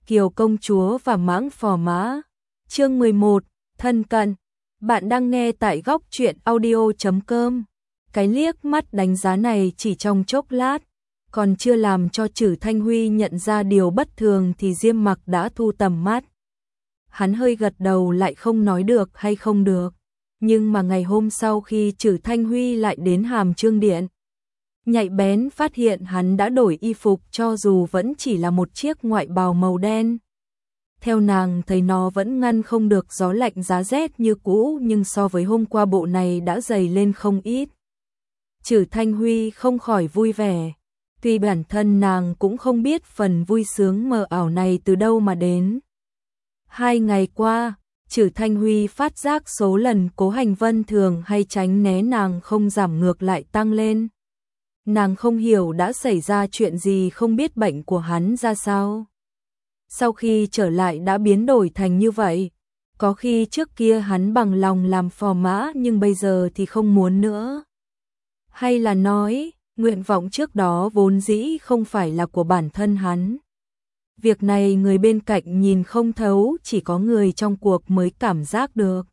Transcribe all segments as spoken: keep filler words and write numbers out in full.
Kiều công chúa và mãng phò mã. Chương mười một, thân cận. Bạn đang nghe tại góc truyện audio chấm com. Cái liếc mắt đánh giá này chỉ trong chốc lát, còn chưa làm cho Trử Thanh Huy nhận ra điều bất thường thì Diêm Mặc đã thu tầm mắt. Hắn hơi gật đầu lại không nói được hay không được, nhưng mà ngày hôm sau khi Trử Thanh Huy lại đến Hàm Chương Điện, nhạy bén phát hiện hắn đã đổi y phục cho dù vẫn chỉ là một chiếc ngoại bào màu đen. Theo nàng thấy nó vẫn ngăn không được gió lạnh giá rét như cũ, nhưng so với hôm qua bộ này đã dày lên không ít. Trử Thanh Huy không khỏi vui vẻ, tuy bản thân nàng cũng không biết phần vui sướng mờ ảo này từ đâu mà đến. Hai ngày qua, Trử Thanh Huy phát giác số lần Cố Hành Vân thường hay tránh né nàng không giảm ngược lại tăng lên. Nàng không hiểu đã xảy ra chuyện gì, không biết bệnh của hắn ra sao. Sau khi trở lại đã biến đổi thành như vậy. Có khi trước kia hắn bằng lòng làm phò mã nhưng bây giờ thì không muốn nữa. Hay là nói, nguyện vọng trước đó vốn dĩ không phải là của bản thân hắn. Việc này người bên cạnh nhìn không thấu, chỉ có người trong cuộc mới cảm giác được.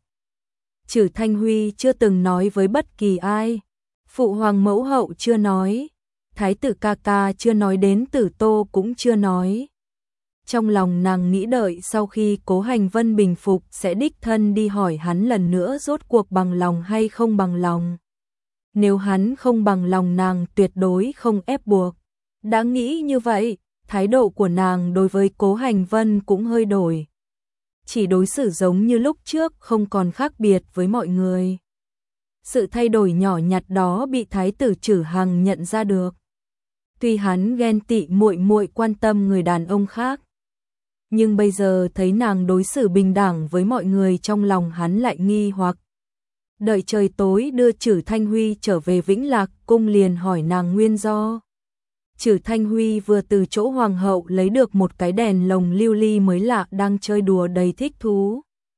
Trử Thanh Huy chưa từng nói với bất kỳ ai. Phụ hoàng mẫu hậu chưa nói, thái tử ca ca chưa nói, đến Tử Tô cũng chưa nói. Trong lòng nàng nghĩ đợi sau khi Cố Hành Vân bình phục sẽ đích thân đi hỏi hắn lần nữa rốt cuộc bằng lòng hay không bằng lòng. Nếu hắn không bằng lòng nàng tuyệt đối không ép buộc. Đã nghĩ như vậy, thái độ của nàng đối với Cố Hành Vân cũng hơi đổi. Chỉ đối xử giống như lúc trước, không còn khác biệt với mọi người. Sự thay đổi nhỏ nhặt đó bị thái tử Trử Hằng nhận ra được. Tuy hắn ghen tị muội muội quan tâm người đàn ông khác, nhưng bây giờ thấy nàng đối xử bình đẳng với mọi người, trong lòng hắn lại nghi hoặc. Đợi trời tối đưa Trử Thanh Huy trở về Vĩnh Lạc cung liền hỏi nàng nguyên do. Trử Thanh Huy vừa từ chỗ hoàng hậu lấy được một cái đèn lồng lưu ly mới lạ, đang chơi đùa đầy thích thú.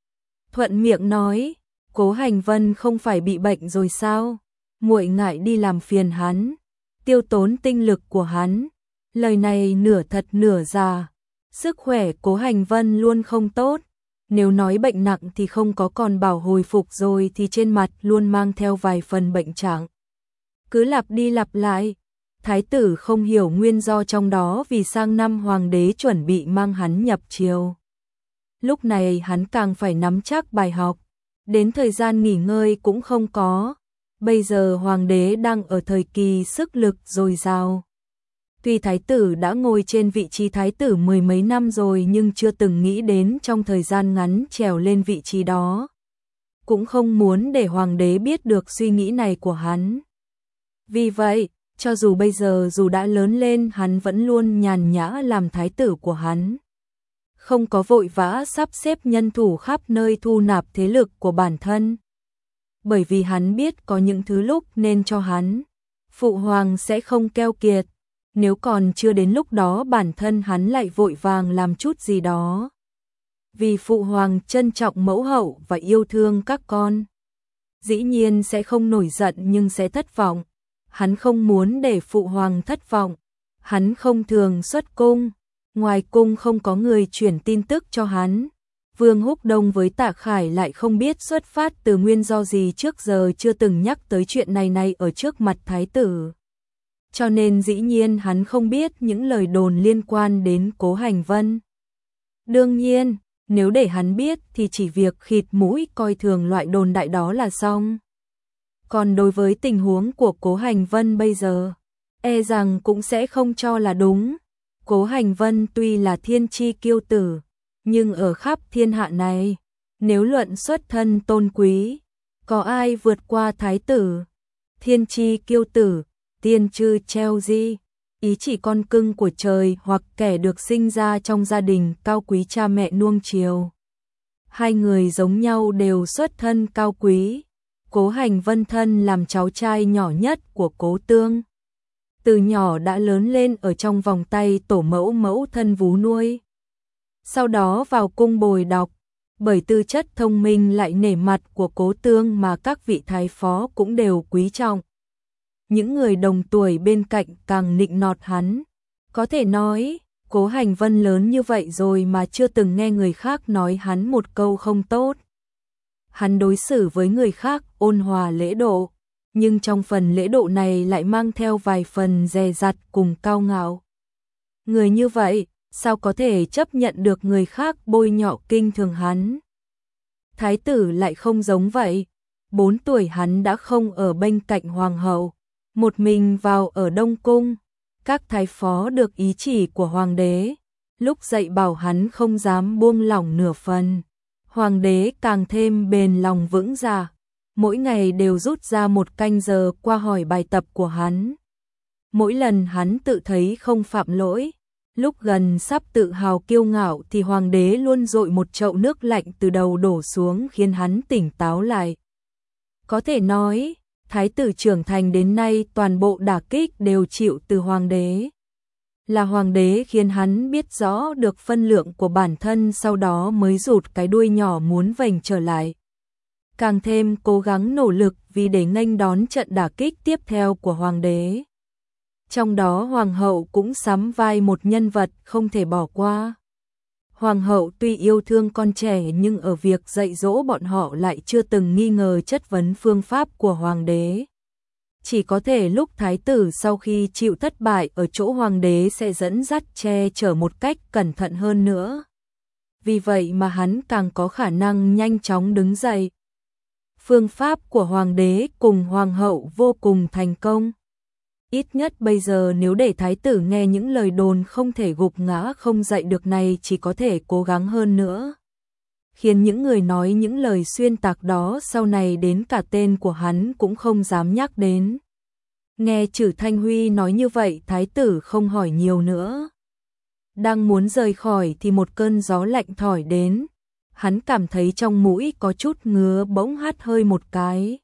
Thuận miệng nói, Cố Hành Vân không phải bị bệnh rồi sao? Muội ngại đi làm phiền hắn, tiêu tốn tinh lực của hắn. Lời này nửa thật nửa giả. Sức khỏe Cố Hành Vân luôn không tốt. Nếu nói bệnh nặng thì không có, còn bảo hồi phục rồi thì trên mặt luôn mang theo vài phần bệnh trạng. Cứ lặp đi lặp lại. Thái tử không hiểu nguyên do trong đó, vì sang năm hoàng đế chuẩn bị mang hắn nhập triều. Lúc này hắn càng phải nắm chắc bài học. Đến thời gian nghỉ ngơi cũng không có. Bây giờ hoàng đế đang ở thời kỳ sức lực dồi dào. Tuy thái tử đã ngồi trên vị trí thái tử mười mấy năm rồi nhưng chưa từng nghĩ đến trong thời gian ngắn trèo lên vị trí đó. Cũng không muốn để hoàng đế biết được suy nghĩ này của hắn. Vì vậy, cho dù bây giờ dù đã lớn lên, hắn vẫn luôn nhàn nhã làm thái tử của hắn. Không có vội vã sắp xếp nhân thủ khắp nơi thu nạp thế lực của bản thân. Bởi vì hắn biết có những thứ lúc nên cho hắn, phụ hoàng sẽ không keo kiệt. Nếu còn chưa đến lúc đó bản thân hắn lại vội vàng làm chút gì đó. Vì phụ hoàng trân trọng mẫu hậu và yêu thương các con. Dĩ nhiên sẽ không nổi giận nhưng sẽ thất vọng. Hắn không muốn để phụ hoàng thất vọng. Hắn không thường xuất cung. Ngoài cung không có người chuyển tin tức cho hắn. Vương Húc Đông với Tạ Khải lại không biết xuất phát từ nguyên do gì, trước giờ chưa từng nhắc tới chuyện này này ở trước mặt thái tử. Cho nên dĩ nhiên hắn không biết những lời đồn liên quan đến Cố Hành Vân. Đương nhiên, nếu để hắn biết thì chỉ việc khịt mũi coi thường loại đồn đại đó là xong. Còn đối với tình huống của Cố Hành Vân bây giờ, e rằng cũng sẽ không cho là đúng. Cố Hành Vân tuy là thiên chi kiêu tử, nhưng ở khắp thiên hạ này, nếu luận xuất thân tôn quý, có ai vượt qua thái tử? Thiên chi kiêu tử, tiên chư treo di, ý chỉ con cưng của trời hoặc kẻ được sinh ra trong gia đình cao quý cha mẹ nuông chiều. Hai người giống nhau đều xuất thân cao quý. Cố Hành Vân thân làm cháu trai nhỏ nhất của Cố Tương. Từ nhỏ đã lớn lên ở trong vòng tay tổ mẫu mẫu thân vú nuôi. Sau đó vào cung bồi đọc, bởi tư chất thông minh lại nể mặt của Cố Tương mà các vị thái phó cũng đều quý trọng. Những người đồng tuổi bên cạnh càng nịnh nọt hắn. Có thể nói, Cố Hành Vân lớn như vậy rồi mà chưa từng nghe người khác nói hắn một câu không tốt. Hắn đối xử với người khác ôn hòa lễ độ, nhưng trong phần lễ độ này lại mang theo vài phần dè dặt cùng cao ngạo. Người như vậy, sao có thể chấp nhận được người khác bôi nhọ kinh thường hắn? Thái tử lại không giống vậy. Bốn tuổi hắn đã không ở bên cạnh hoàng hậu, một mình vào ở Đông Cung. Các thái phó được ý chỉ của hoàng đế, lúc dạy bảo hắn không dám buông lỏng nửa phần. Hoàng đế càng thêm bền lòng vững dạ, mỗi ngày đều rút ra một canh giờ qua hỏi bài tập của hắn. Mỗi lần hắn tự thấy không phạm lỗi, lúc gần sắp tự hào kiêu ngạo thì hoàng đế luôn dội một chậu nước lạnh từ đầu đổ xuống khiến hắn tỉnh táo lại. Có thể nói, thái tử trưởng thành đến nay toàn bộ đả kích đều chịu từ hoàng đế. Là hoàng đế khiến hắn biết rõ được phân lượng của bản thân, sau đó mới rụt cái đuôi nhỏ muốn vành trở lại. Càng thêm cố gắng nỗ lực vì để nghênh đón trận đả kích tiếp theo của hoàng đế. Trong đó hoàng hậu cũng sắm vai một nhân vật không thể bỏ qua. Hoàng hậu tuy yêu thương con trẻ nhưng ở việc dạy dỗ bọn họ lại chưa từng nghi ngờ chất vấn phương pháp của hoàng đế. Chỉ có thể lúc thái tử sau khi chịu thất bại ở chỗ hoàng đế sẽ dẫn dắt che chở một cách cẩn thận hơn nữa. Vì vậy mà hắn càng có khả năng nhanh chóng đứng dậy. Phương pháp của hoàng đế cùng hoàng hậu vô cùng thành công. Ít nhất bây giờ nếu để thái tử nghe những lời đồn không thể gục ngã không dậy được này, chỉ có thể cố gắng hơn nữa. Khiến những người nói những lời xuyên tạc đó sau này đến cả tên của hắn cũng không dám nhắc đến. Nghe Trử Thanh Huy nói như vậy, thái tử không hỏi nhiều nữa. Đang muốn rời khỏi thì một cơn gió lạnh thổi đến. Hắn cảm thấy trong mũi có chút ngứa, bỗng hắt hơi một cái.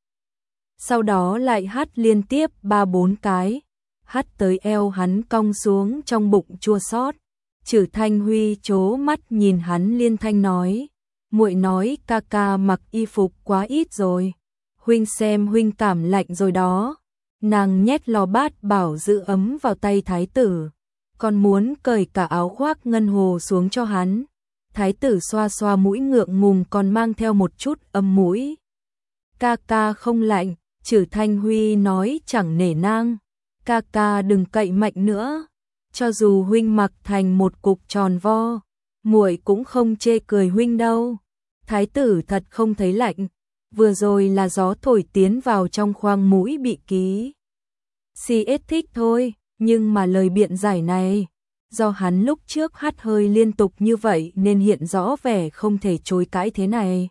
Sau đó lại hắt liên tiếp ba bốn cái, hắt tới eo hắn cong xuống, trong bụng chua xót. Trử Thanh Huy trố mắt nhìn hắn, liên thanh nói: "Muội nói ca ca mặc y phục quá ít rồi, huynh xem huynh cảm lạnh rồi đó." Nàng nhét lò bát bảo giữ ấm vào tay thái tử, còn muốn cởi cả áo khoác ngân hồ xuống cho hắn. Thái tử xoa xoa mũi ngượng ngùng còn mang theo một chút âm mũi. "Ca ca không lạnh." Trử Thanh Huy nói chẳng nể nang. "Ca ca đừng cậy mạnh nữa, cho dù huynh mặc thành một cục tròn vo, muội cũng không chê cười huynh đâu." Thái tử thật không thấy lạnh, vừa rồi là gió thổi tiến vào trong khoang mũi bị ký xê ét thích thôi, nhưng mà lời biện giải này, do hắn lúc trước hắt hơi liên tục như vậy nên hiện rõ vẻ không thể chối cãi thế này.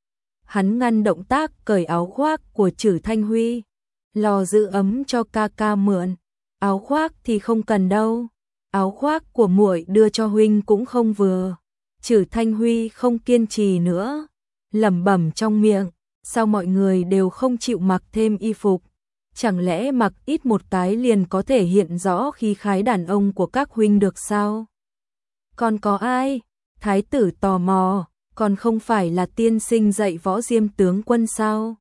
Hắn ngăn động tác cởi áo khoác của Trử Thanh Huy. "Lò giữ ấm cho ca ca mượn, áo khoác thì không cần đâu. Áo khoác của muội đưa cho huynh cũng không vừa." Trử Thanh Huy không kiên trì nữa, lẩm bẩm trong miệng: "Sao mọi người đều không chịu mặc thêm y phục? Chẳng lẽ mặc ít một cái liền có thể hiện rõ khí khái đàn ông của các huynh được sao?" "Còn có ai?" Thái tử tò mò. "Còn không phải là tiên sinh dạy võ Diêm tướng quân sao?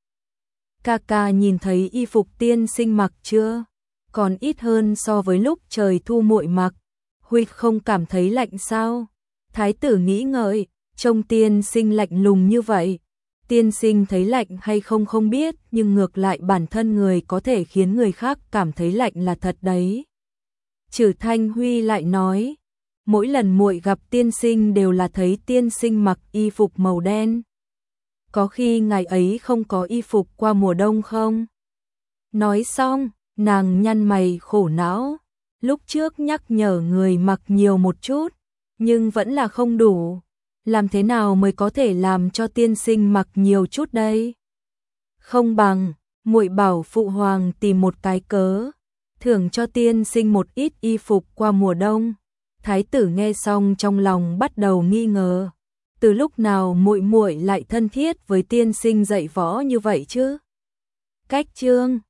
Ca ca nhìn thấy y phục tiên sinh mặc chưa? Còn ít hơn so với lúc trời thu muội mặc. Huynh không cảm thấy lạnh sao?" Thái tử nghĩ ngợi, trông tiên sinh lạnh lùng như vậy. Tiên sinh thấy lạnh hay không không biết, nhưng ngược lại bản thân người có thể khiến người khác cảm thấy lạnh là thật đấy. Trử Thanh Huy lại nói: "Mỗi lần muội gặp tiên sinh đều là thấy tiên sinh mặc y phục màu đen. Có khi ngày ấy không có y phục qua mùa đông không?" Nói xong, nàng nhăn mày khổ não. Lúc trước nhắc nhở người mặc nhiều một chút, nhưng vẫn là không đủ. Làm thế nào mới có thể làm cho tiên sinh mặc nhiều chút đây? Không bằng, muội bảo phụ hoàng tìm một cái cớ, thưởng cho tiên sinh một ít y phục qua mùa đông. Thái tử nghe xong trong lòng bắt đầu nghi ngờ. Từ lúc nào muội muội lại thân thiết với tiên sinh dạy võ như vậy chứ? Cách chương